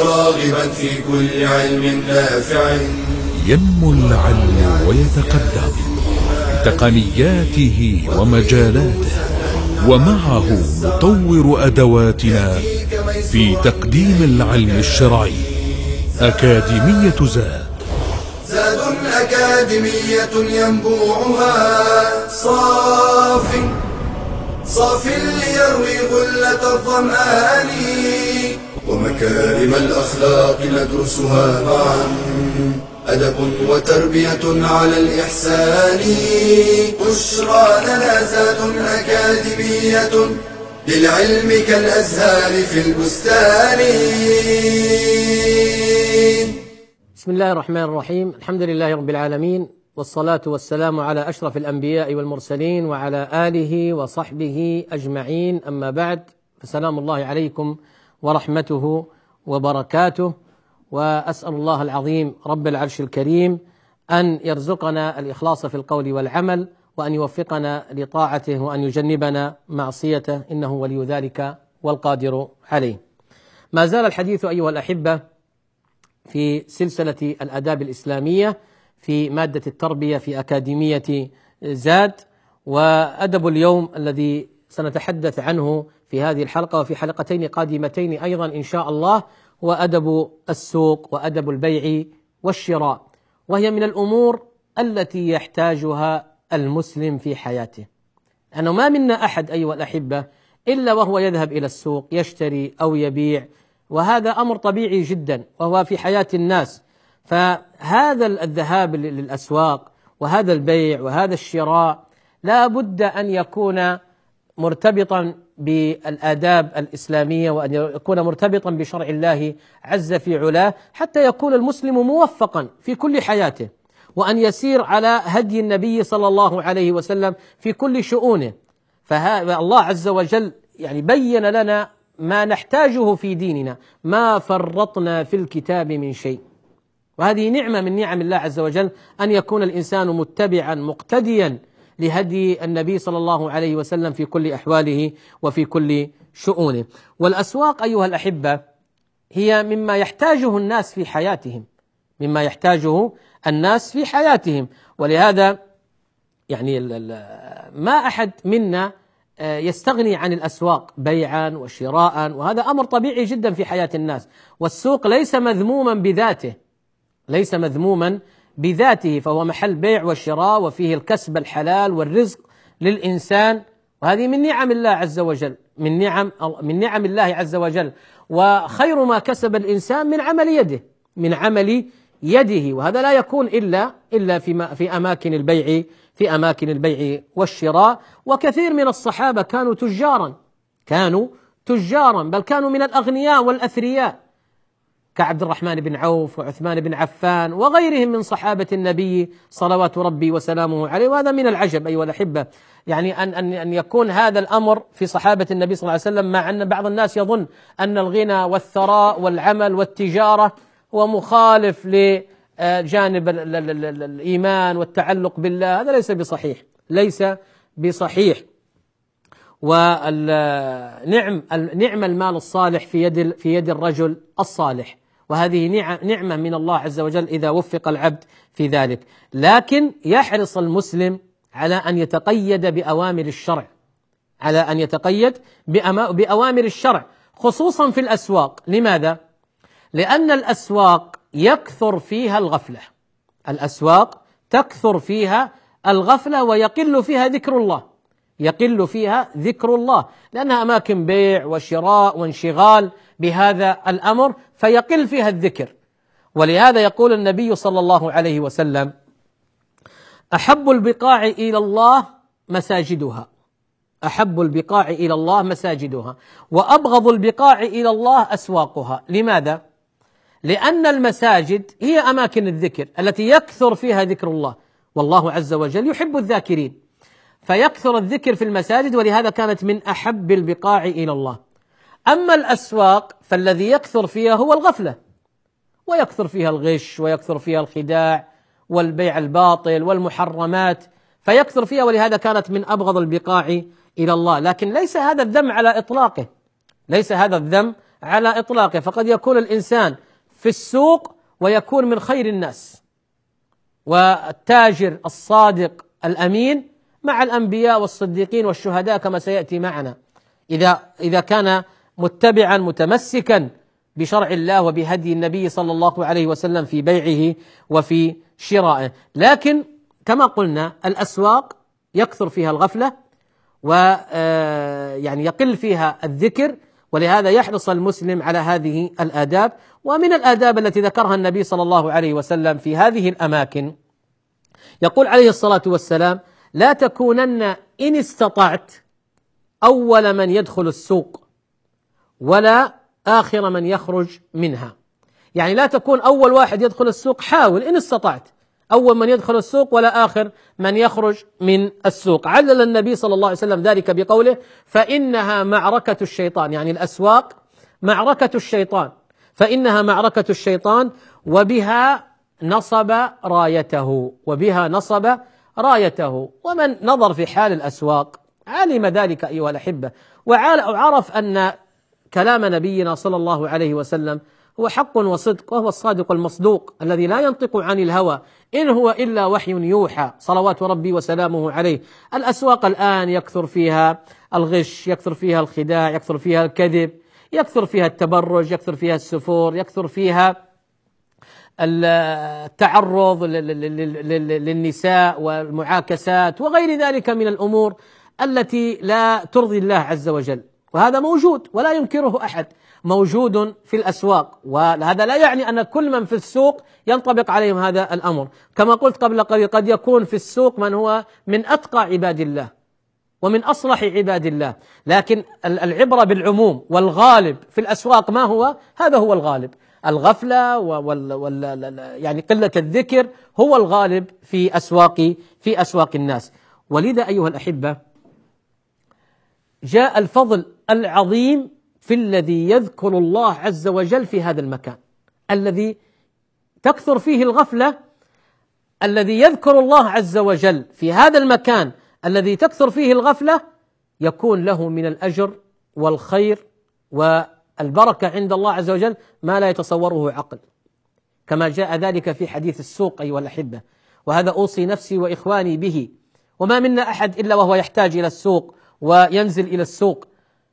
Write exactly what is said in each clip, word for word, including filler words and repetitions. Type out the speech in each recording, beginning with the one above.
راغبا في كل علم نافع. ينمو العلم ويتقدم بتقنياته ومجالاته، ومعه نطور أدواتنا في تقديم العلم الشرعي. أكاديمية زاد، زاد أكاديمية ينبوعها صاف صاف ليروي غلة الظمآن، ومكارم الأخلاق ندرسها معا، أدب وتربية على الإحسان. بشرى لنا زاد أكاديمية للعلم كالأزهار في البستان. بسم الله الرحمن الرحيم. الحمد لله رب العالمين، والصلاة والسلام على أشرف الأنبياء والمرسلين وعلى آله وصحبه أجمعين، أما بعد، فسلام الله عليكم ورحمته وبركاته. وأسأل الله العظيم رب العرش الكريم أن يرزقنا الإخلاص في القول والعمل، وأن يوفقنا لطاعته، وأن يجنبنا معصيته، إنه ولي ذلك والقادر عليه. ما زال الحديث أيها الأحبة في سلسلة الآداب الإسلامية في مادة التربية في أكاديمية زاد، وأدب اليوم الذي سنتحدث عنه في هذه الحلقة وفي حلقتين قادمتين أيضا إن شاء الله هو أدب السوق وأدب البيع والشراء، وهي من الأمور التي يحتاجها المسلم في حياته. أنه ما منا أحد أيها الأحبة إلا وهو يذهب إلى السوق يشتري أو يبيع، وهذا أمر طبيعي جدا وهو في حياة الناس. فهذا الذهاب للأسواق وهذا البيع وهذا الشراء لا بد أن يكون مرتبطا بالآداب الإسلامية، وأن يكون مرتبطا بشرع الله عز في علاه، حتى يكون المسلم موفقا في كل حياته، وأن يسير على هدي النبي صلى الله عليه وسلم في كل شؤونه. فالله عز وجل يعني بين لنا ما نحتاجه في ديننا، ما فرطنا في الكتاب من شيء، وهذه نعمة من نعم الله عز وجل أن يكون الإنسان متبعا مقتديا لهدي النبي صلى الله عليه وسلم في كل أحواله وفي كل شؤونه. والأسواق أيها الأحبة هي مما يحتاجه الناس في حياتهم، مما يحتاجه الناس في حياتهم. ولهذا يعني ما أحد منا يستغني عن الأسواق بيعا وشراء، وهذا أمر طبيعي جدا في حياة الناس. والسوق ليس مذموما بذاته، ليس مذموما بذاته، فهو محل بيع وشراء وفيه الكسب الحلال والرزق للإنسان، وهذه من نعم الله عز وجل، من نعم من نعم الله عز وجل. وخير ما كسب الإنسان من عمل يده، من عمل يده، وهذا لا يكون إلا إلا في في أماكن البيع في أماكن البيع والشراء. وكثير من الصحابة كانوا تجارا، كانوا تجارا بل كانوا من الأغنياء والأثرياء، كعبد الرحمن بن عوف وعثمان بن عفان وغيرهم من صحابة النبي صلوات ربي وسلامه عليه. وهذا من العجب أيها الأحبة، يعني أن أن أن يكون هذا الأمر في صحابة النبي صلى الله عليه وسلم، مع أن بعض الناس يظن أن الغنى والثراء والعمل والتجارة هو مخالف لجانب الإيمان والتعلق بالله. هذا ليس بصحيح، ليس بصحيح. والنعم نعم المال الصالح في يد في يد الرجل الصالح، وهذه نعمة من الله عز وجل إذا وفق العبد في ذلك. لكن يحرص المسلم على أن يتقيد بأوامر الشرع، على أن يتقيد بأوامر الشرع، خصوصا في الأسواق. لماذا؟ لأن الأسواق يكثر فيها الغفلة، الأسواق تكثر فيها الغفلة ويقل فيها ذكر الله، يقل فيها ذكر الله، لأنها أماكن بيع وشراء وانشغال بهذا الأمر، فيقل فيها الذكر. ولهذا يقول النبي صلى الله عليه وسلم: أحب البقاع إلى الله مساجدها، أحب البقاع إلى الله مساجدها، وأبغض البقاع إلى الله أسواقها. لماذا؟ لأن المساجد هي أماكن الذكر التي يكثر فيها ذكر الله، والله عز وجل يحب الذاكرين، فيكثر الذكر في المساجد، ولهذا كانت من أحب البقاع إلى الله. أما الأسواق فالذي يكثر فيها هو الغفلة، ويكثر فيها الغش، ويكثر فيها الخداع والبيع الباطل والمحرمات، فيكثر فيها، ولهذا كانت من أبغض البقاع إلى الله. لكن ليس هذا الذم على إطلاقه، ليس هذا الذم على إطلاقه، فقد يكون الإنسان في السوق ويكون من خير الناس، والتاجر الصادق الأمين مع الأنبياء والصديقين والشهداء كما سيأتي معنا، إذا إذا كان متبعا متمسكا بشرع الله وبهدي النبي صلى الله عليه وسلم في بيعه وفي شرائه. لكن كما قلنا الأسواق يكثر فيها الغفلة ويعني يقل فيها الذكر، ولهذا يحرص المسلم على هذه الآداب. ومن الآداب التي ذكرها النبي صلى الله عليه وسلم في هذه الأماكن يقول عليه الصلاة والسلام: لا تكونن إن استطعت أول من يدخل السوق ولا آخر من يخرج منها. يعني لا تكون أول واحد يدخل السوق، حاول إن استطعت أول من يدخل السوق ولا آخر من يخرج من السوق. علل النبي صلى الله عليه وسلم ذلك بقوله: فإنها معركة الشيطان، يعني الأسواق معركة الشيطان، فإنها معركة الشيطان وبها نصب رايته، وبها نصب رايته. ومن نظر في حال الأسواق علم ذلك أيها الأحبة، وعرف أن كلام نبينا صلى الله عليه وسلم هو حق وصدق، وهو الصادق المصدوق الذي لا ينطق عن الهوى إن هو إلا وحي يوحى صلوات ربي وسلامه عليه. الأسواق الآن يكثر فيها الغش، يكثر فيها الخداع، يكثر فيها الكذب، يكثر فيها التبرج، يكثر فيها السفور، يكثر فيها التعرض للنساء والمعاكسات وغير ذلك من الأمور التي لا ترضي الله عز وجل. وهذا موجود ولا ينكره أحد، موجود في الأسواق، وهذا لا يعني أن كل من في السوق ينطبق عليهم هذا الأمر. كما قلت قبل قليل قد يكون في السوق من هو من أتقى عباد الله ومن أصلح عباد الله، لكن العبرة بالعموم، والغالب في الأسواق ما هو؟ هذا هو الغالب، الغفلة وال وال يعني قلة الذكر هو الغالب في أسواق في أسواق الناس. ولذا أيها الأحبة جاء الفضل العظيم في الذي يذكر الله عز وجل في هذا المكان الذي تكثر فيه الغفلة. الذي يذكر الله عز وجل في هذا المكان الذي تكثر فيه الغفلة يكون له من الأجر والخير والبركة عند الله عز وجل ما لا يتصوره عقل، كما جاء ذلك في حديث السوق أيها الأحبة. وهذا أوصي نفسي وإخواني به، وما منا أحد إلا وهو يحتاج إلى السوق وينزل إلى السوق،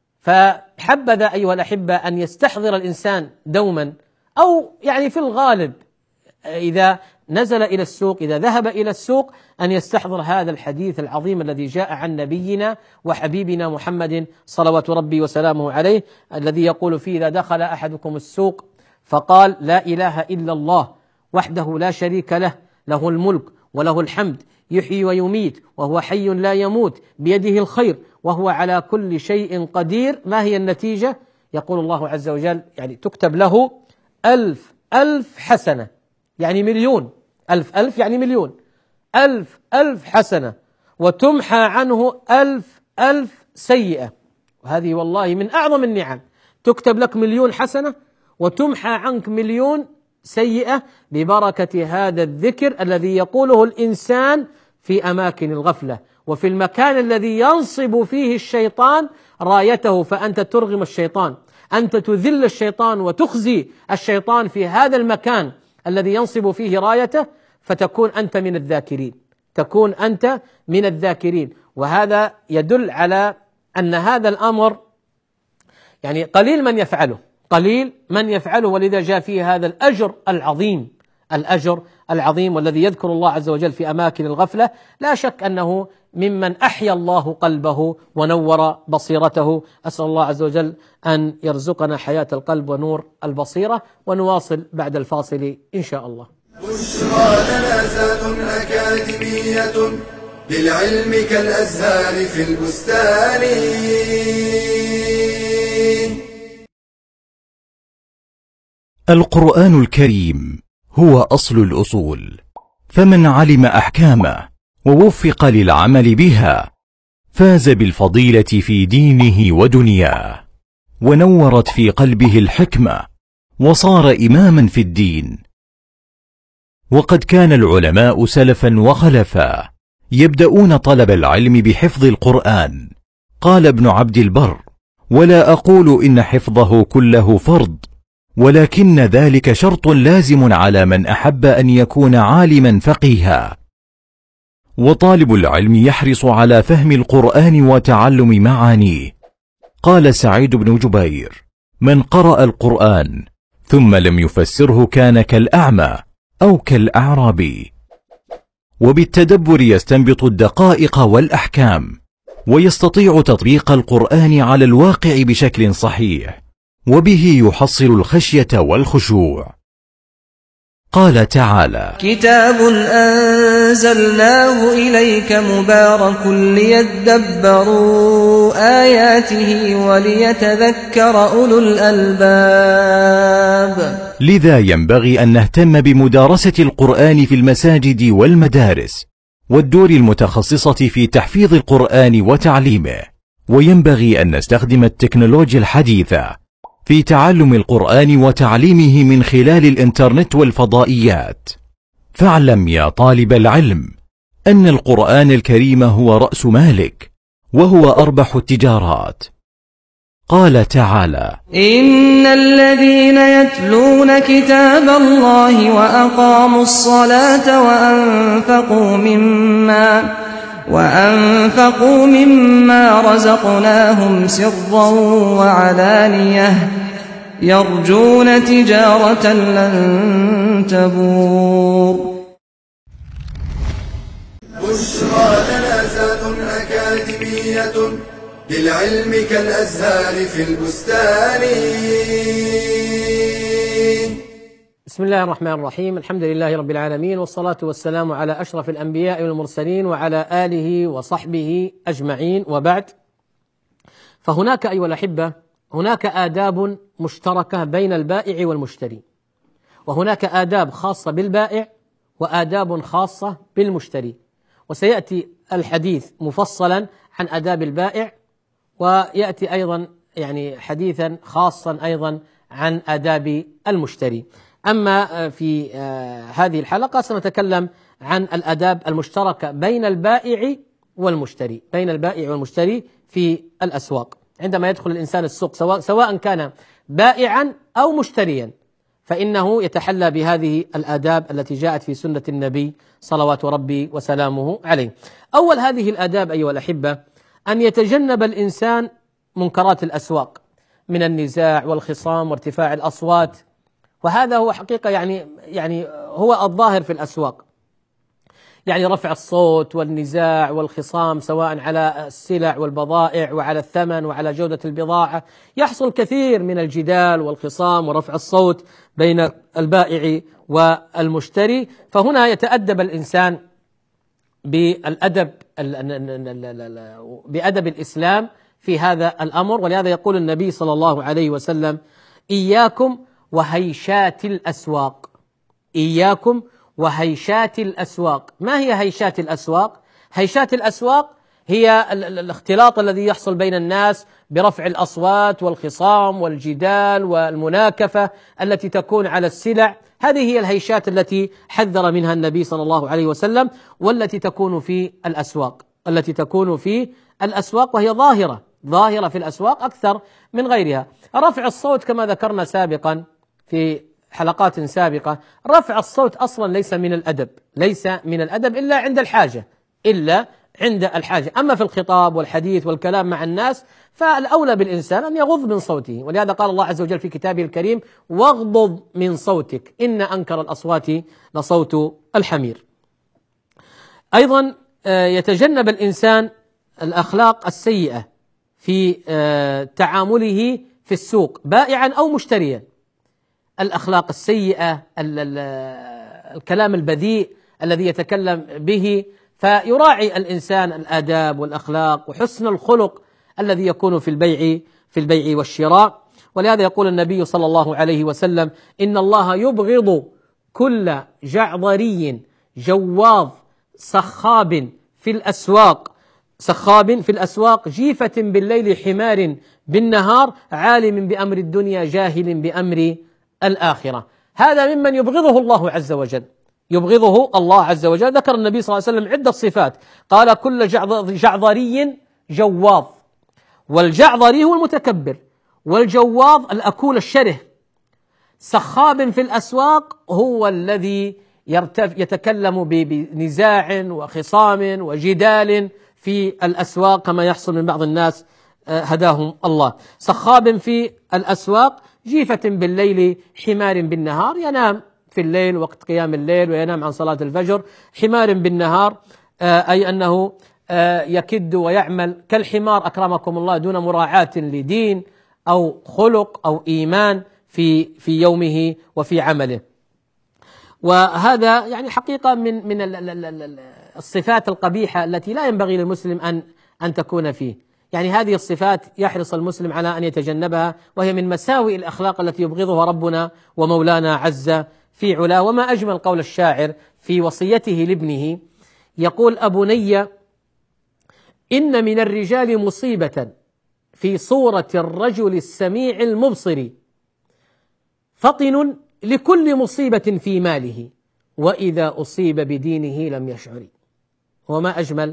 فحبذا أيها الأحبة أن يستحضر الإنسان دوما، أو يعني في الغالب إذا نزل إلى السوق، إذا ذهب إلى السوق، أن يستحضر هذا الحديث العظيم الذي جاء عن نبينا وحبيبنا محمد صلوات ربي وسلامه عليه، الذي يقول فيه: إذا دخل أحدكم السوق فقال لا إله إلا الله وحده لا شريك له، له الملك وله الحمد، يحيي ويميت وهو حي لا يموت، بيده الخير وهو على كل شيء قدير. ما هي النتيجة؟ يقول الله عز وجل يعني تكتب له ألف ألف حسنة، يعني مليون، ألف ألف يعني مليون، ألف ألف حسنة، وتمحى عنه ألف ألف سيئة. وهذه والله من أعظم النعم، تكتب لك مليون حسنة وتمحى عنك مليون سيئة ببركة هذا الذكر الذي يقوله الإنسان في أماكن الغفلة وفي المكان الذي ينصب فيه الشيطان رايته، فأنت ترغم الشيطان، أنت تذل الشيطان وتخزي الشيطان في هذا المكان الذي ينصب فيه رايته، فتكون أنت من الذاكرين، تكون أنت من الذاكرين. وهذا يدل على أن هذا الأمر يعني قليل من يفعله، قليل من يفعله، ولذا جاء فيه هذا الأجر العظيم، الأجر العظيم. والذي يذكر الله عز وجل في أماكن الغفلة لا شك أنه ممن أحيا الله قلبه ونور بصيرته. أسأل الله عز وجل أن يرزقنا حياة القلب ونور البصيرة، ونواصل بعد الفاصل إن شاء الله. بشرى لنا زاد أكاديمية للعلم كالأزهار في البستان. القرآن الكريم هو أصل الأصول، فمن علم أحكامه ووفق للعمل بها فاز بالفضيلة في دينه ودنياه، ونورت في قلبه الحكمة وصار إماما في الدين. وقد كان العلماء سلفا وخلفا يبدأون طلب العلم بحفظ القرآن. قال ابن عبد البر: ولا أقول إن حفظه كله فرض، ولكن ذلك شرط لازم على من أحب أن يكون عالما فقيها. وطالب العلم يحرص على فهم القرآن وتعلم معانيه. قال سعيد بن جبير: من قرأ القرآن ثم لم يفسره كان كالأعمى أو كالأعرابي. وبالتدبر يستنبط الدقائق والأحكام، ويستطيع تطبيق القرآن على الواقع بشكل صحيح، وبه يحصل الخشية والخشوع. قال تعالى: كتاب أنزلناه إليك مبارك ليدبروا آياته وليتذكر أولو الألباب. لذا ينبغي أن نهتم بمدارسة القرآن في المساجد والمدارس والدور المتخصصة في تحفيظ القرآن وتعليمه، وينبغي أن نستخدم التكنولوجيا الحديثة في تعلم القرآن وتعليمه من خلال الإنترنت والفضائيات. فاعلم يا طالب العلم أن القرآن الكريم هو رأس مالك، وهو أربح التجارات. قال تعالى: إن الذين يتلون كتاب الله وأقاموا الصلاة وأنفقوا مما وأنفقوا مما رزقناهم سرا وعلانية يرجون تجارة لن تبور. بشرى لنا زاد أكاديمية للعلم كالأزهار في البستان. بسم الله الرحمن الرحيم، الحمد لله رب العالمين، والصلاة والسلام على أشرف الأنبياء والمرسلين وعلى آله وصحبه أجمعين، وبعد. فهناك أيها الأحبة هناك آداب مشتركة بين البائع والمشتري، وهناك آداب خاصة بالبائع وآداب خاصة بالمشتري، وسيأتي الحديث مفصلا عن آداب البائع، ويأتي أيضا يعني حديثا خاصا أيضا عن آداب المشتري. أما في هذه الحلقة سنتكلم عن الآداب المشتركة بين البائع والمشتري بين البائع والمشتري في الأسواق. عندما يدخل الإنسان السوق سواء سواء كان بائعا أو مشتريا، فإنه يتحلى بهذه الآداب التي جاءت في سنة النبي صلوات ربي وسلامه عليه. أول هذه الآداب أيها الأحبة أن يتجنب الإنسان منكرات الأسواق من النزاع والخصام وارتفاع الأصوات، وهذا هو حقيقة يعني يعني هو الظاهر في الأسواق، يعني رفع الصوت والنزاع والخصام سواء على السلع والبضائع وعلى الثمن وعلى جودة البضاعة. يحصل كثير من الجدال والخصام ورفع الصوت بين البائع والمشتري، فهنا يتأدب الإنسان بالأدب بأدب الإسلام في هذا الأمر. ولهذا يقول النبي صلى الله عليه وسلم: إياكم وهيشات الأسواق. إياكم وهيشات الأسواق. ما هي هيشات الأسواق؟ هيشات الأسواق هي الاختلاط الذي يحصل بين الناس برفع الأصوات والخصام والجدال والمناكفة التي تكون على السلع. هذه هي الهيشات التي حذر منها النبي صلى الله عليه وسلم، والتي تكون في الأسواق التي تكون في الأسواق وهي ظاهرة ظاهرة في الأسواق أكثر من غيرها. رفع الصوت كما ذكرنا سابقا في حلقات سابقة، رفع الصوت أصلا ليس من الأدب ليس من الأدب إلا عند الحاجة إلا عند الحاجة. أما في الخطاب والحديث والكلام مع الناس فالأولى بالإنسان أن يغض من صوته، ولهذا قال الله عز وجل في كتابه الكريم: واغضض من صوتك إن أنكر الأصوات لصوت الحمير. أيضا يتجنب الإنسان الأخلاق السيئة في تعامله في السوق بائعا أو مشتريا. الأخلاق السيئة، الكلام البذيء الذي يتكلم به، فيراعي الإنسان الآداب والأخلاق وحسن الخلق الذي يكون في البيع في البيع والشراء. ولهذا يقول النبي صلى الله عليه وسلم: إن الله يبغض كل جعضري جواظ سخاب في الأسواق سخاب في الأسواق جيفة بالليل حمار بالنهار عالم بأمر الدنيا جاهل بأمر الآخرة. هذا ممن يبغضه الله عز وجل يبغضه الله عز وجل. ذكر النبي صلى الله عليه وسلم عدة صفات، قال: كل جعضري جواظ، والجعظري هو المتكبر، والجواظ الأكول الشره. سخاب في الأسواق هو الذي يتكلم بنزاع وخصام وجدال في الأسواق كما يحصل من بعض الناس هداهم الله. سخاب في الأسواق، جيفة بالليل حمار بالنهار، ينام في الليل وقت قيام الليل وينام عن صلاة الفجر. حمار بالنهار أي أنه يكد ويعمل كالحمار أكرمكم الله دون مراعاة لدين أو خلق أو إيمان في في يومه وفي عمله. وهذا يعني حقيقة من من الصفات القبيحة التي لا ينبغي للمسلم أن أن تكون فيه. يعني هذه الصفات يحرص المسلم على أن يتجنبها، وهي من مساوئ الأخلاق التي يبغضها ربنا ومولانا عز في علاه. وما أجمل قول الشاعر في وصيته لابنه، يقول: أبني إن من الرجال مصيبة في صورة الرجل السميع المبصر، فطن لكل مصيبة في ماله، وإذا أصيب بدينه لم يشعر. وما أجمل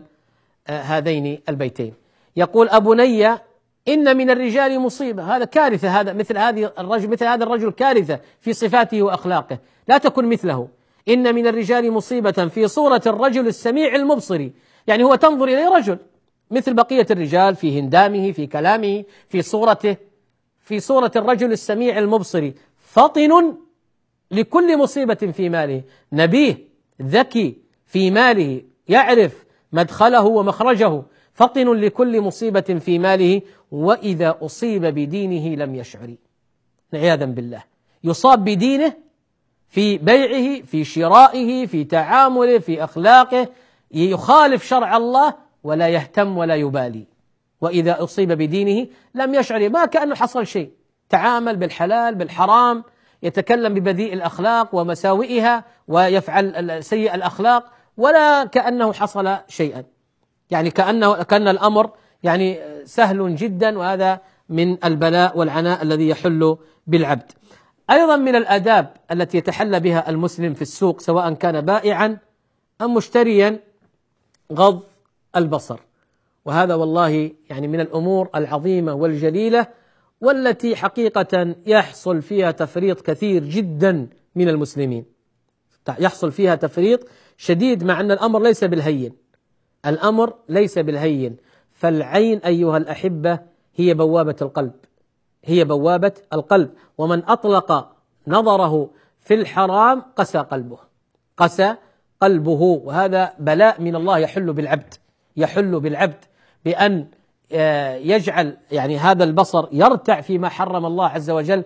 هذين البيتين. يقول: أبني إن من الرجال مصيبة، هذا كارثة، هذا مثل هذه الرجل مثل هذا الرجل كارثة في صفاته وأخلاقه، لا تكن مثله. إن من الرجال مصيبة في صورة الرجل السميع المبصر، يعني هو تنظر إليه رجل مثل بقية الرجال في هندامه في كلامه في صورته، في صورة الرجل السميع المبصر، فطن لكل مصيبة في ماله، نبيه ذكي في ماله، يعرف مدخله ومخرجه، فطن لكل مصيبة في ماله، وإذا أصيب بدينه لم يشعر. عياذا بالله، يصاب بدينه في بيعه في شرائه في تعامله في أخلاقه، يخالف شرع الله ولا يهتم ولا يبالي. وإذا أصيب بدينه لم يشعر، ما كأنه حصل شيء، تعامل بالحلال بالحرام، يتكلم ببذيء الأخلاق ومساوئها ويفعل سيء الأخلاق ولا كأنه حصل شيئا، يعني كأنه كأن الأمر يعني سهل جدا. وهذا من البلاء والعناء الذي يحل بالعبد. أيضا من الآداب التي يتحلى بها المسلم في السوق سواء كان بائعا أم مشتريا غض البصر، وهذا والله يعني من الأمور العظيمة والجليلة والتي حقيقة يحصل فيها تفريط كثير جدا من المسلمين، يحصل فيها تفريط شديد، مع أن الأمر ليس بالهين، الأمر ليس بالهين. فالعين أيها الأحبة هي بوابة القلب، هي بوابة القلب، ومن أطلق نظره في الحرام قسى قلبه، قسى قلبه. وهذا بلاء من الله يحل بالعبد، يحل بالعبد بأن يجعل يعني هذا البصر يرتع فيما حرم الله عز وجل،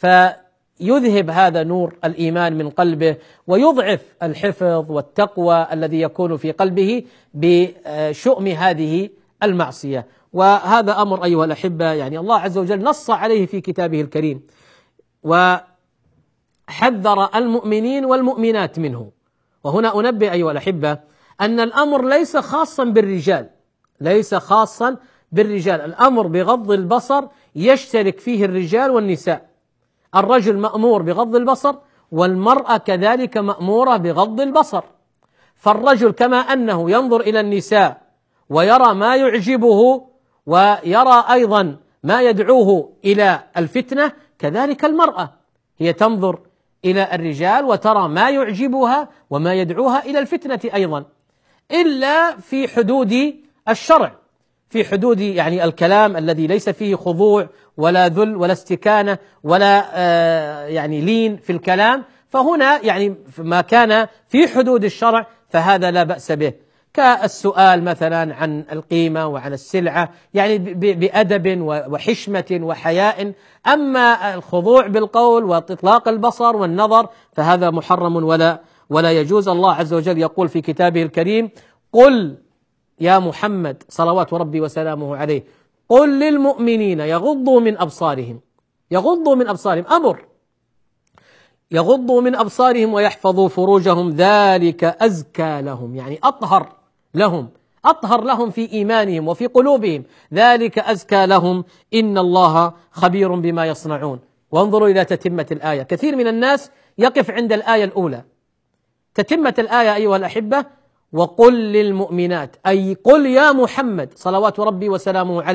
فيذهب هذا نور الإيمان من قلبه، ويضعف الحفظ والتقوى الذي يكون في قلبه بشؤم هذه المعصية. وهذا أمر أيها الأحبة يعني الله عز وجل نص عليه في كتابه الكريم، وحذر المؤمنين والمؤمنات منه. وهنا أنبه أيها الأحبة أن الأمر ليس خاصا بالرجال، ليس خاصا بالرجال، الأمر بغض البصر يشترك فيه الرجال والنساء. الرجل مأمور بغض البصر، والمرأة كذلك مأمورة بغض البصر. فالرجل كما أنه ينظر إلى النساء ويرى ما يعجبه ويرى أيضا ما يدعوه إلى الفتنة، كذلك المرأة هي تنظر إلى الرجال وترى ما يعجبها وما يدعوها إلى الفتنة أيضا، إلا في حدود الشرع، في حدود يعني الكلام الذي ليس فيه خضوع ولا ذل ولا استكانة ولا آه يعني لين في الكلام، فهنا يعني ما كان في حدود الشرع فهذا لا بأس به، كالسؤال مثلا عن القيمة وعن السلعة يعني بأدب وحشمة وحياء. أما الخضوع بالقول وإطلاق البصر والنظر فهذا محرم ولا ولا يجوز. الله عز وجل يقول في كتابه الكريم: قل يا محمد صلوات ربي وسلامه عليه، قل للمؤمنين يغضوا من أبصارهم، يغضوا من أبصارهم، أمر، يغضوا من أبصارهم ويحفظوا فروجهم ذلك أزكى لهم، يعني أطهر لهم، أطهر لهم في إيمانهم وفي قلوبهم، ذلك أزكى لهم إن الله خبير بما يصنعون. وانظروا إلى تتمة الآية، كثير من الناس يقف عند الآية الأولى، تتمة الآية أيها الأحبة: وقل للمؤمنات، أي قل يا محمد صلوات ربي وسلامه عليه،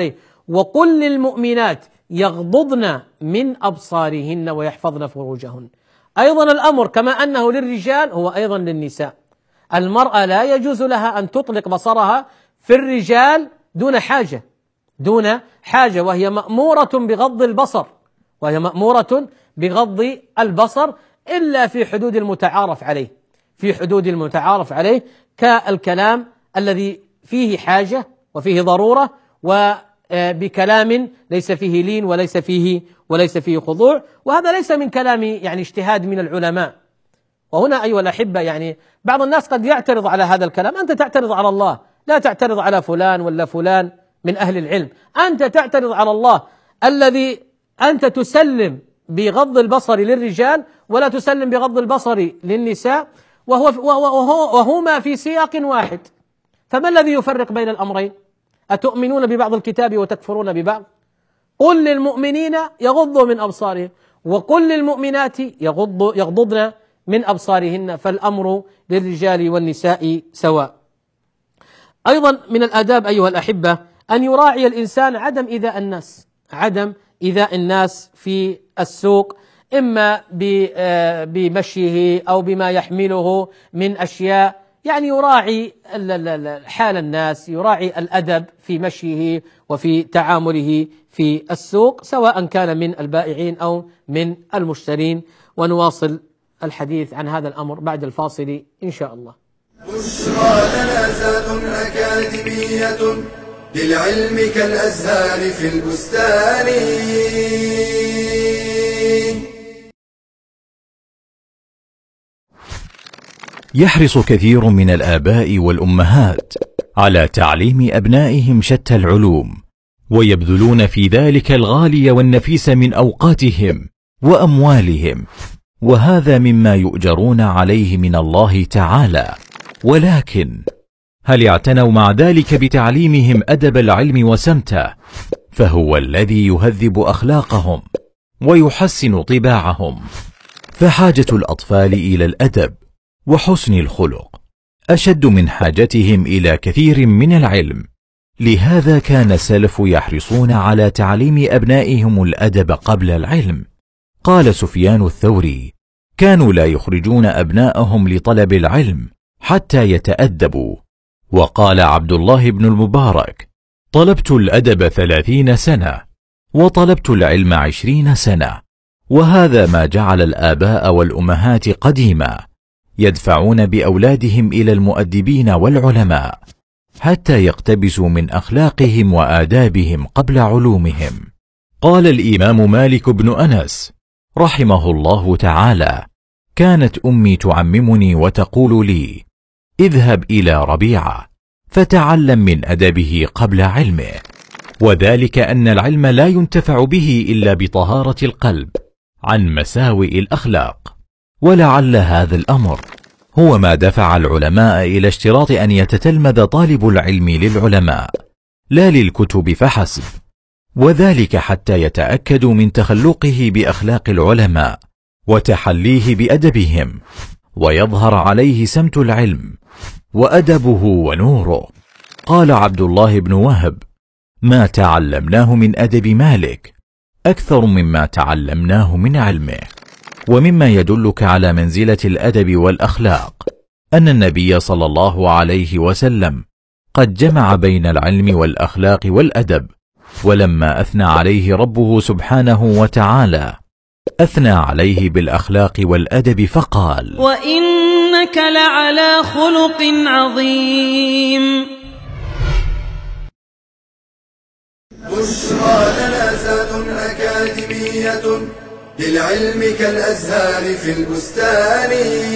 وقل للمؤمنات يغضضن من أبصارهن ويحفظن فروجهن. أيضا الأمر كما أنه للرجال هو أيضا للنساء. المرأة لا يجوز لها أن تطلق بصرها في الرجال دون حاجة دون حاجة وهي مأمورة بغض البصر وهي مأمورة بغض البصر إلا في حدود المتعارف عليه في حدود المتعارف عليه كالكلام الذي فيه حاجة وفيه ضرورة، وبكلام ليس فيه لين وليس فيه وليس فيه خضوع، وهذا ليس من كلام يعني اجتهاد من العلماء. وهنا أيها الأحبة يعني بعض الناس قد يعترض على هذا الكلام. أنت تعترض على الله، لا تعترض على فلان ولا فلان من أهل العلم، أنت تعترض على الله الذي أنت تسلم بغض البصر للرجال ولا تسلم بغض البصر للنساء، وهو وهو وهما في سياق واحد. فما الذي يفرق بين الأمرين؟ أتؤمنون ببعض الكتاب وتكفرون ببعض؟ قل للمؤمنين يغضوا من أبصارهم وقل للمؤمنات يغض يغضضن من أبصارهن، فالأمر للرجال والنساء سواء. أيضا من الآداب أيها الأحبة أن يراعي الإنسان عدم إيذاء الناس عدم إيذاء الناس في السوق، إما بمشيه أو بما يحمله من أشياء، يعني يراعي حال الناس، يراعي الأدب في مشيه وفي تعامله في السوق سواء كان من البائعين أو من المشترين. ونواصل الحديث عن هذا الأمر بعد الفاصل إن شاء الله. بشرى لنا زاد أكاديمية للعلم كالأزهار في البستان. يحرص كثير من الآباء والأمهات على تعليم أبنائهم شتى العلوم، ويبذلون في ذلك الغالي والنفيس من أوقاتهم وأموالهم، وهذا مما يؤجرون عليه من الله تعالى. ولكن هل اعتنوا مع ذلك بتعليمهم أدب العلم وسمته؟ فهو الذي يهذب أخلاقهم ويحسن طباعهم. فحاجة الأطفال إلى الأدب وحسن الخلق أشد من حاجتهم إلى كثير من العلم. لهذا كان السلف يحرصون على تعليم أبنائهم الأدب قبل العلم. قال سفيان الثوري: كانوا لا يخرجون أبناءهم لطلب العلم حتى يتأدبوا. وقال عبد الله بن المبارك: طلبت الأدب ثلاثين سنة وطلبت العلم عشرين سنة. وهذا ما جعل الآباء والأمهات قديما يدفعون بأولادهم إلى المؤدبين والعلماء حتى يقتبسوا من أخلاقهم وآدابهم قبل علومهم. قال الإمام مالك بن أنس رحمه الله تعالى: كانت أمي تعممني وتقول لي: اذهب إلى ربيعة فتعلم من أدبه قبل علمه. وذلك أن العلم لا ينتفع به إلا بطهارة القلب عن مساوئ الأخلاق. ولعل هذا الأمر هو ما دفع العلماء إلى اشتراط أن يتتلمذ طالب العلم للعلماء لا للكتب فحسب، وذلك حتى يتأكدوا من تخلقه بأخلاق العلماء وتحليه بأدبهم، ويظهر عليه سمت العلم وأدبه ونوره. قال عبد الله بن وهب: ما تعلمناه من أدب مالك أكثر مما تعلمناه من علمه. ومما يدلك على منزلة الأدب والأخلاق أن النبي صلى الله عليه وسلم قد جمع بين العلم والأخلاق والأدب. ولما أثنى عليه ربه سبحانه وتعالى أثنى عليه بالأخلاق والأدب فقال: وإنك لعلى خلق عظيم. بشرى لنا زاد أكاديمية للعلم كالأزهار في البستان.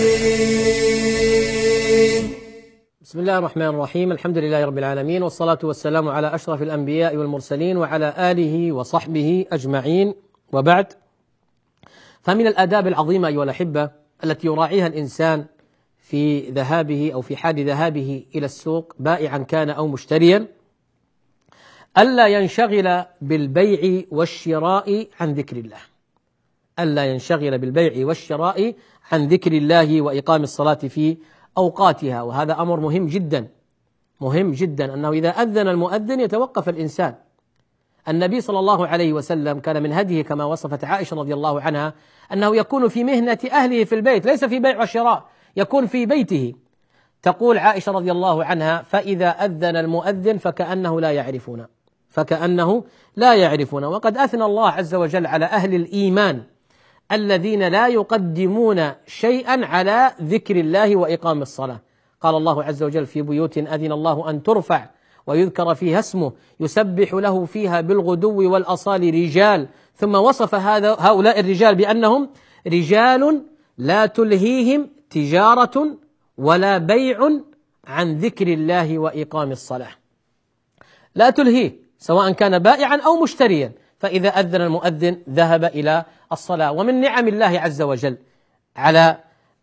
بسم الله الرحمن الرحيم، الحمد لله رب العالمين، والصلاة والسلام على أشرف الأنبياء والمرسلين وعلى آله وصحبه أجمعين، وبعد. فمن الآداب العظيمة أيها الأحبة التي يراعيها الإنسان في ذهابه أو في حال ذهابه إلى السوق بائعا كان أو مشتريا ألا ينشغل بالبيع والشراء عن ذكر الله ألا ينشغل بالبيع والشراء عن ذكر الله وإقام الصلاة في أوقاتها. وهذا أمر مهم جدا مهم جدا أنه إذا أذن المؤذن يتوقف الإنسان النبي صلى الله عليه وسلم كان من هديه كما وصفت عائشة رضي الله عنها أنه يكون في مهنة أهله في البيت، ليس في بيع وشراء، يكون في بيته. تقول عائشة رضي الله عنها: فإذا أذن المؤذن فكأنه لا يعرفون فكأنه لا يعرفون. وقد أثنى الله عز وجل على أهل الإيمان الذين لا يقدمون شيئا على ذكر الله وإقام الصلاة. قال الله عز وجل: في بيوت أذن الله أن ترفع ويذكر فيها اسمه يسبح له فيها بالغدو والأصال رجال. ثم وصف هذا هؤلاء الرجال بأنهم رجال لا تلهيهم تجارة ولا بيع عن ذكر الله وإقام الصلاة. لا تلهيه، سواء كان بائعا أو مشتريا، فإذا أذن المؤذن ذهب إلى الصلاة. ومن نعم الله عز وجل على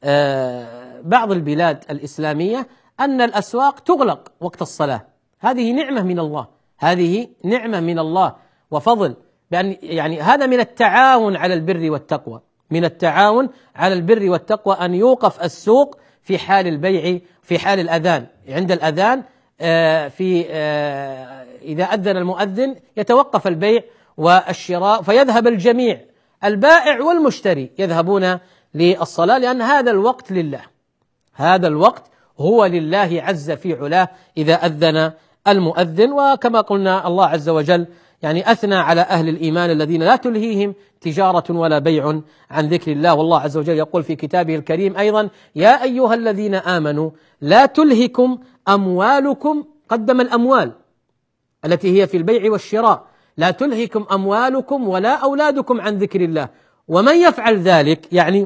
بعض البلاد الإسلامية أن الأسواق تغلق وقت الصلاة. هذه نعمة من الله، هذه نعمة من الله وفضل، بأن يعني هذا من التعاون على البر والتقوى، من التعاون على البر والتقوى أن يوقف السوق في حال البيع، في حال الأذان. عند الأذان في إذا أذن المؤذن يتوقف البيع والشراء، فيذهب الجميع البائع والمشتري يذهبون للصلاة، لأن هذا الوقت لله، هذا الوقت هو لله عز في علاه إذا أذن المؤذن. وكما قلنا الله عز وجل يعني أثنى على أهل الإيمان الذين لا تلهيهم تجارة ولا بيع عن ذكر الله. والله عز وجل يقول في كتابه الكريم أيضا: يا أيها الذين آمنوا لا تلهكم أموالكم، قدم الأموال التي هي في البيع والشراء، لا تلهكم أموالكم ولا أولادكم عن ذكر الله. ومن يفعل ذلك يعني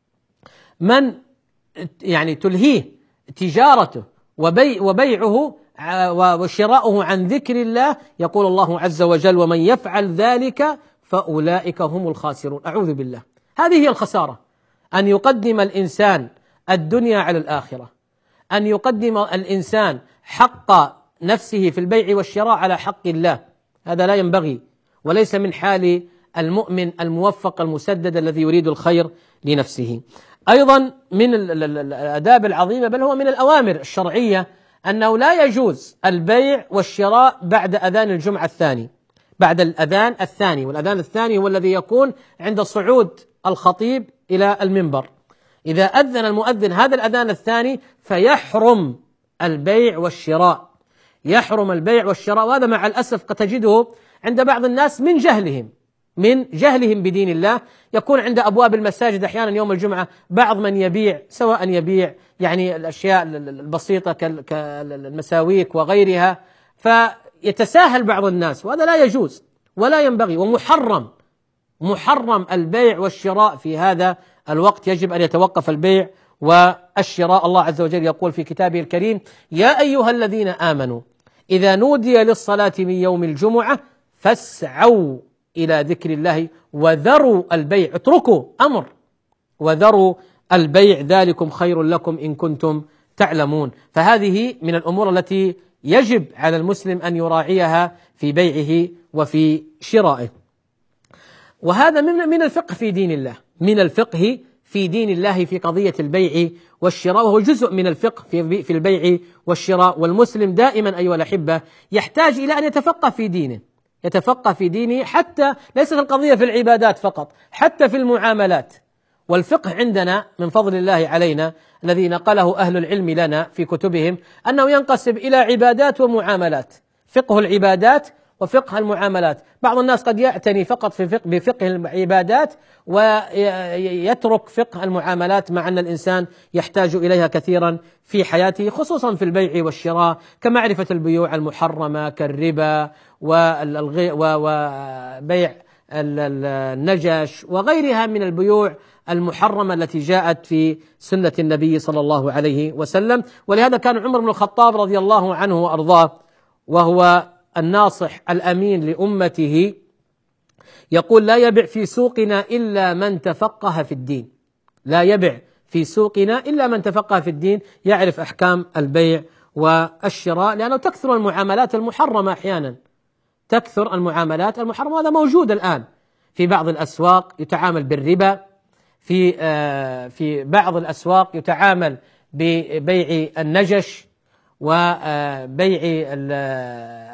من يعني تلهيه تجارته وبيع وبيعه وشراؤه عن ذكر الله، يقول الله عز وجل: ومن يفعل ذلك فأولئك هم الخاسرون. أعوذ بالله، هذه هي الخسارة، أن يقدم الإنسان الدنيا على الآخرة، أن يقدم الإنسان حق نفسه في البيع والشراء على حق الله. هذا لا ينبغي، وليس من حال المؤمن الموفق المسدد الذي يريد الخير لنفسه. أيضا من الآداب العظيمة، بل هو من الأوامر الشرعية، أنه لا يجوز البيع والشراء بعد أذان الجمعة الثاني، بعد الأذان الثاني. والأذان الثاني هو الذي يكون عند صعود الخطيب إلى المنبر. إذا أذن المؤذن هذا الأذان الثاني فيحرم البيع والشراء، يحرم البيع والشراء. وهذا مع الأسف قد تجده عند بعض الناس من جهلهم من جهلهم بدين الله، يكون عند أبواب المساجد أحيانا يوم الجمعة بعض من يبيع، سواء يبيع يعني الأشياء البسيطة كالمساويك وغيرها، فيتساهل بعض الناس، وهذا لا يجوز ولا ينبغي، ومحرم محرم البيع والشراء في هذا الوقت. يجب أن يتوقف البيع والشراء. الله عز وجل يقول في كتابه الكريم: يا أيها الذين آمنوا إذا نودي للصلاة من يوم الجمعة فاسعوا إلى ذكر الله وذروا البيع، اتركوا أمر، وذروا البيع ذلكم خير لكم إن كنتم تعلمون. فهذه من الأمور التي يجب على المسلم أن يراعيها في بيعه وفي شرائه. وهذا من من الفقه في دين الله، من الفقه في دين الله في قضية البيع والشراء، وهو جزء من الفقه في في البيع والشراء. والمسلم دائما أيها الأحبة يحتاج إلى أن يتفقه في دينه، يتفقه في دينه، حتى ليست القضية في العبادات فقط، حتى في المعاملات. والفقه عندنا من فضل الله علينا الذي نقله أهل العلم لنا في كتبهم أنه ينقسم إلى عبادات ومعاملات، فقه العبادات وفقه المعاملات. بعض الناس قد يعتني فقط في فقه بفقه العبادات ويترك فقه المعاملات، مع أن الإنسان يحتاج إليها كثيرا في حياته، خصوصا في البيع والشراء، كمعرفة البيوع المحرمة كالربا وبيع النجش وغيرها من البيوع المحرمة التي جاءت في سنة النبي صلى الله عليه وسلم. ولهذا كان عمر بن الخطاب رضي الله عنه وأرضاه، وهو الناصح الأمين لأمته، يقول: لا يبع في سوقنا إلا من تفقه في الدين، لا يبع في سوقنا إلا من تفقه في الدين، يعرف أحكام البيع والشراء، لأنه تكثر المعاملات المحرمة أحيانا، تكثر المعاملات المحرمة. هذا موجود الآن في بعض الأسواق، يتعامل بالربا، في في بعض الأسواق يتعامل ببيع النجش وبيع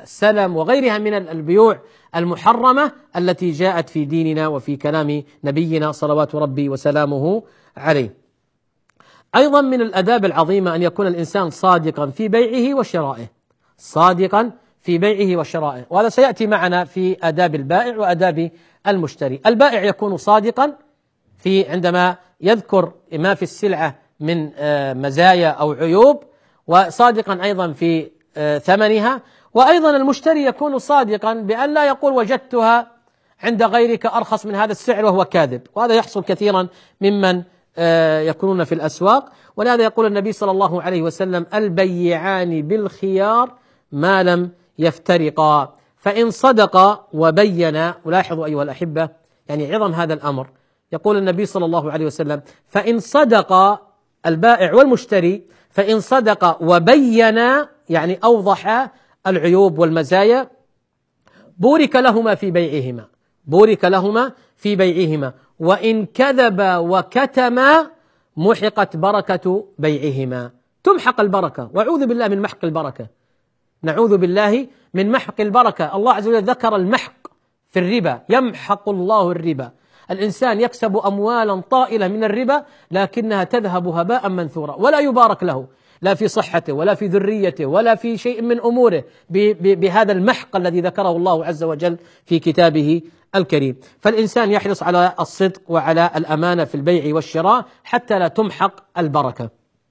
والسلم وغيرها من البيوع المحرمة التي جاءت في ديننا وفي كلام نبينا صلوات ربي وسلامه عليه. أيضا من الآداب العظيمة أن يكون الإنسان صادقا في بيعه وشرائه، صادقا في بيعه وشرائه، وهذا سيأتي معنا في آداب البائع وآداب المشتري. البائع يكون صادقا في عندما يذكر ما في السلعة من مزايا أو عيوب، وصادقا أيضا في ثمنها. وأيضا المشتري يكون صادقا بأن لا يقول وجدتها عند غيرك أرخص من هذا السعر وهو كاذب، وهذا يحصل كثيرا ممن يكونون في الأسواق. ولهذا يقول النبي صلى الله عليه وسلم: البيعان بالخيار ما لم يفترقا، فإن صدقا وبينا. ولاحظوا أيها الأحبة يعني عظم هذا الأمر، يقول النبي صلى الله عليه وسلم: فإن صدقا البائع والمشتري، فإن صدقا وبينا يعني أوضح العيوب والمزايا، بورك لهما في بيعهما، بورك لهما في بيعهما، وإن كذبا وكتما محقت بركة بيعهما. تمحق البركة، وأعوذ بالله من محق البركة، نعوذ بالله من محق البركة. الله عز وجل ذكر المحق في الربا، يمحق الله الربا. الإنسان يكسب أموالا طائلة من الربا لكنها تذهب هباء منثورا، ولا يبارك له لا في صحته ولا في ذريته ولا في شيء من أموره بهذا المحق الذي ذكره الله عز وجل في كتابه الكريم. فالإنسان يحرص على الصدق وعلى الأمانة في البيع والشراء حتى لا تمحق البركة.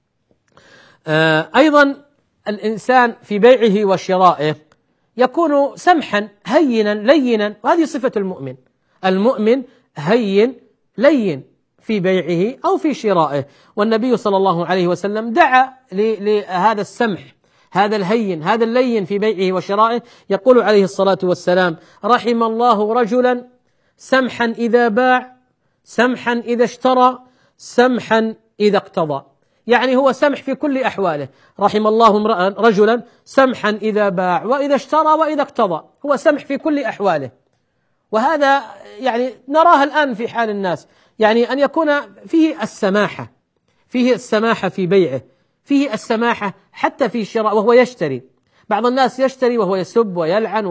أيضا الإنسان في بيعه وشرائه يكون سمحا هينا لينا، وهذه صفة المؤمن. المؤمن هين لين في بيعه أو في شرائه، والنبي صلى الله عليه وسلم دعا لهذا السمح، هذا الهين، هذا اللين في بيعه وشرائه. يقول عليه الصلاة والسلام: رحم الله رجلا سمحا إذا باع، سمحا إذا اشترى، سمحا إذا اقتضى. يعني هو سمح في كل أحواله. رحم الله رجلا سمحا إذا باع وإذا اشترى وإذا اقتضى، هو سمح في كل أحواله. وهذا يعني نراه الآن في حال الناس، يعني أن يكون فيه السماحة، فيه السماحة في بيعه، فيه السماحة حتى في شراء وهو يشتري. بعض الناس يشتري وهو يسب ويلعن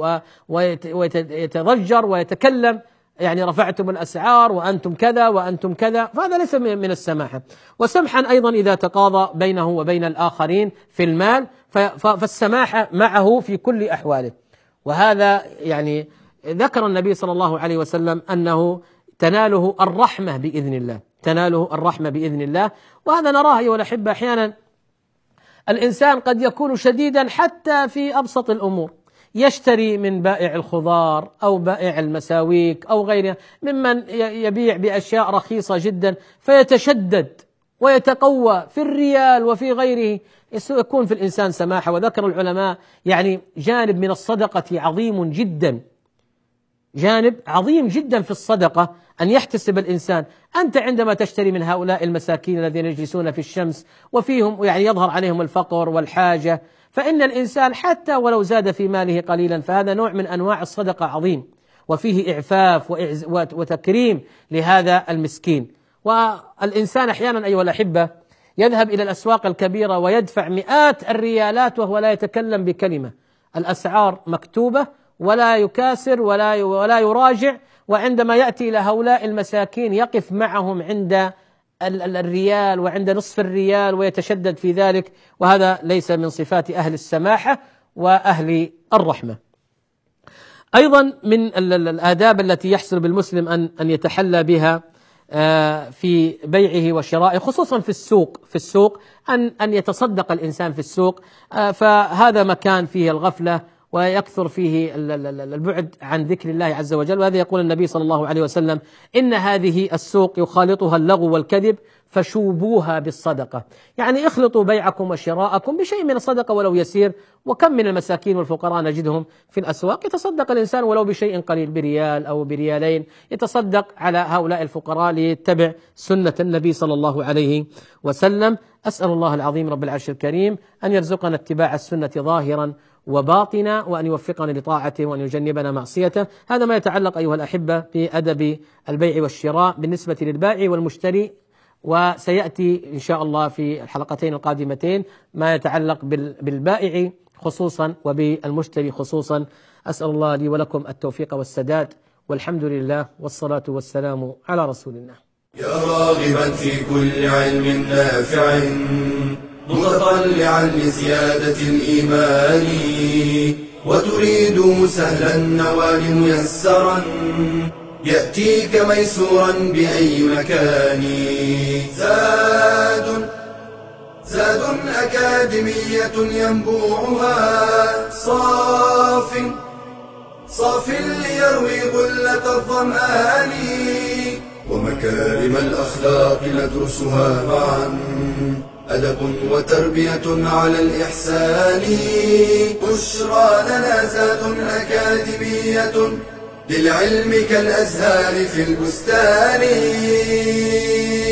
ويتضجر ويتكلم، يعني رفعتم الأسعار وأنتم كذا وأنتم كذا، فهذا ليس من السماحة. وسمحا أيضا إذا تقاضى بينه وبين الآخرين في المال، فالسماحة معه في كل أحواله. وهذا يعني ذكر النبي صلى الله عليه وسلم أنه تناله الرحمة بإذن الله، تناله الرحمة بإذن الله. وهذا نراه أيها الأحبة أحيانا الإنسان قد يكون شديدا حتى في أبسط الأمور، يشتري من بائع الخضار أو بائع المساويك أو غيره ممن يبيع بأشياء رخيصة جدا، فيتشدد ويتقوى في الريال وفي غيره. يكون في الإنسان سماحة. وذكر العلماء يعني جانب من الصدقة عظيم جدا، جانب عظيم جدا في الصدقة أن يحتسب الإنسان. أنت عندما تشتري من هؤلاء المساكين الذين يجلسون في الشمس وفيهم يعني يظهر عليهم الفقر والحاجة، فإن الإنسان حتى ولو زاد في ماله قليلا فهذا نوع من أنواع الصدقة عظيم، وفيه إعفاف وتكريم لهذا المسكين. والإنسان أحيانا أيها الأحبة يذهب إلى الأسواق الكبيرة ويدفع مئات الريالات وهو لا يتكلم بكلمة، الأسعار مكتوبة ولا يكاسر ولا ولا يراجع، وعندما يأتي إلى هؤلاء المساكين يقف معهم عند الريال وعند نصف الريال ويتشدد في ذلك، وهذا ليس من صفات أهل السماحة وأهل الرحمة. أيضا من الآداب التي يحسن بالمسلم أن أن يتحلى بها في بيعه وشرائه، خصوصا في السوق، في السوق أن أن يتصدق الإنسان في السوق، فهذا مكان فيه الغفلة ويكثر فيه البعد عن ذكر الله عز وجل. وهذا يقول النبي صلى الله عليه وسلم: إن هذه السوق يخالطها اللغو والكذب فشوبوها بالصدقة. يعني اخلطوا بيعكم وشراءكم بشيء من الصدقة ولو يسير. وكم من المساكين والفقراء نجدهم في الأسواق يتصدق الإنسان ولو بشيء قليل، بريال أو بريالين، يتصدق على هؤلاء الفقراء ليتبع سنة النبي صلى الله عليه وسلم. أسأل الله العظيم رب العرش الكريم أن يرزقنا اتباع السنة ظاهرا وباطنا، وأن يوفقنا لطاعته وأن يجنبنا معصيته. هذا ما يتعلق أيها الأحبة بأدب البيع والشراء بالنسبة للبائع والمشتري. وسيأتي إن شاء الله في الحلقتين القادمتين ما يتعلق بالبائع خصوصا وبالمشتري خصوصا. أسأل الله لي ولكم التوفيق والسداد، والحمد لله والصلاة والسلام على رسول الله. يا راغبا في كل علم نافع متطلعا لزيادة الإيمان وتريد سهلا النوال ميسرا يأتيك ميسورا بأي مكان. زاد زاد أكاديمية ينبوعها صاف صاف ليروي غلة الظمآن ومكارم الأخلاق ندرسها معا أدب وتربية على الإحسان. بشرى لنا زاد أكاديمية للعلم كالأزهار في البستان.